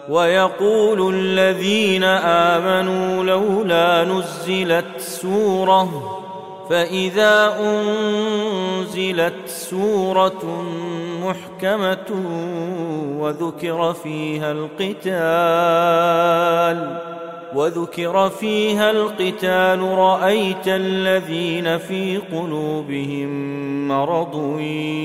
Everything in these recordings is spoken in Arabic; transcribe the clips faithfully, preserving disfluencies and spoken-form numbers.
ويقول الذين آمنوا لولا نزلت سورة فإذا أنزلت سورة محكمة وذكر فيها القتال وذكر فيها القتال رأيت الذين في قلوبهم مرض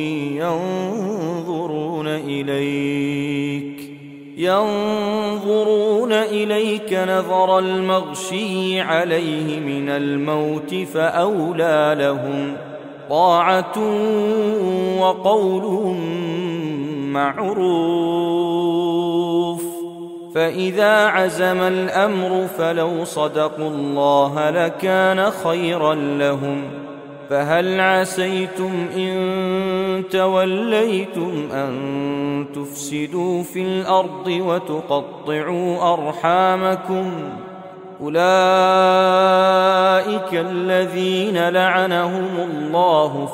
ينظرون إليك ينظرون إليك نظر المغشي عليه من الموت فأولى لهم طاعة وقول معروف. فإذا عزم الأمر فلو صدقوا الله لكان خيرا لهم. فهل عسيتم إن توليتم أن تفسدوا في الأرض وتقطعوا أرحامكم أولئك الذين لعنهم الله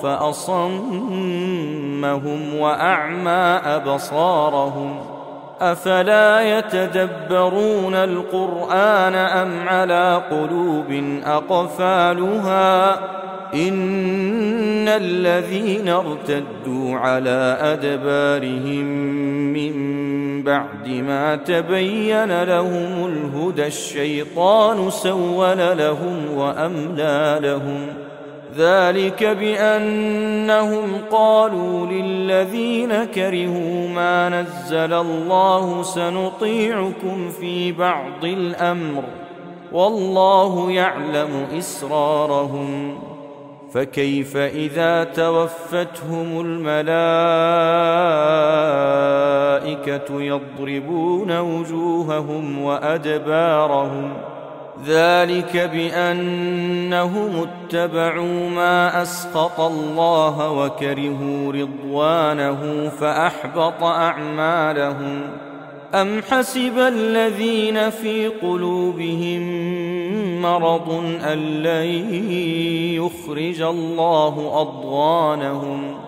فأصمهم وأعمى أبصارهم أفلا يتدبرون القرآن أم على قلوب أقفالها إن الذين ارتدوا على أدبارهم من بعد ما تبين لهم الهدى الشيطان سول لهم وأملى لهم ذلك بأنهم قالوا للذين كرهوا ما نزل الله سنطيعكم في بعض الأمر والله يعلم إسرارهم فكيف إذا توفتهم الملائكة يضربون وجوههم وأدبارهم ذلك بأنهم اتبعوا ما أسخط الله وكرهوا رضوانه فأحبط أعمالهم أم حسب الذين في قلوبهم مرض أن لن يخرج الله أضغانهم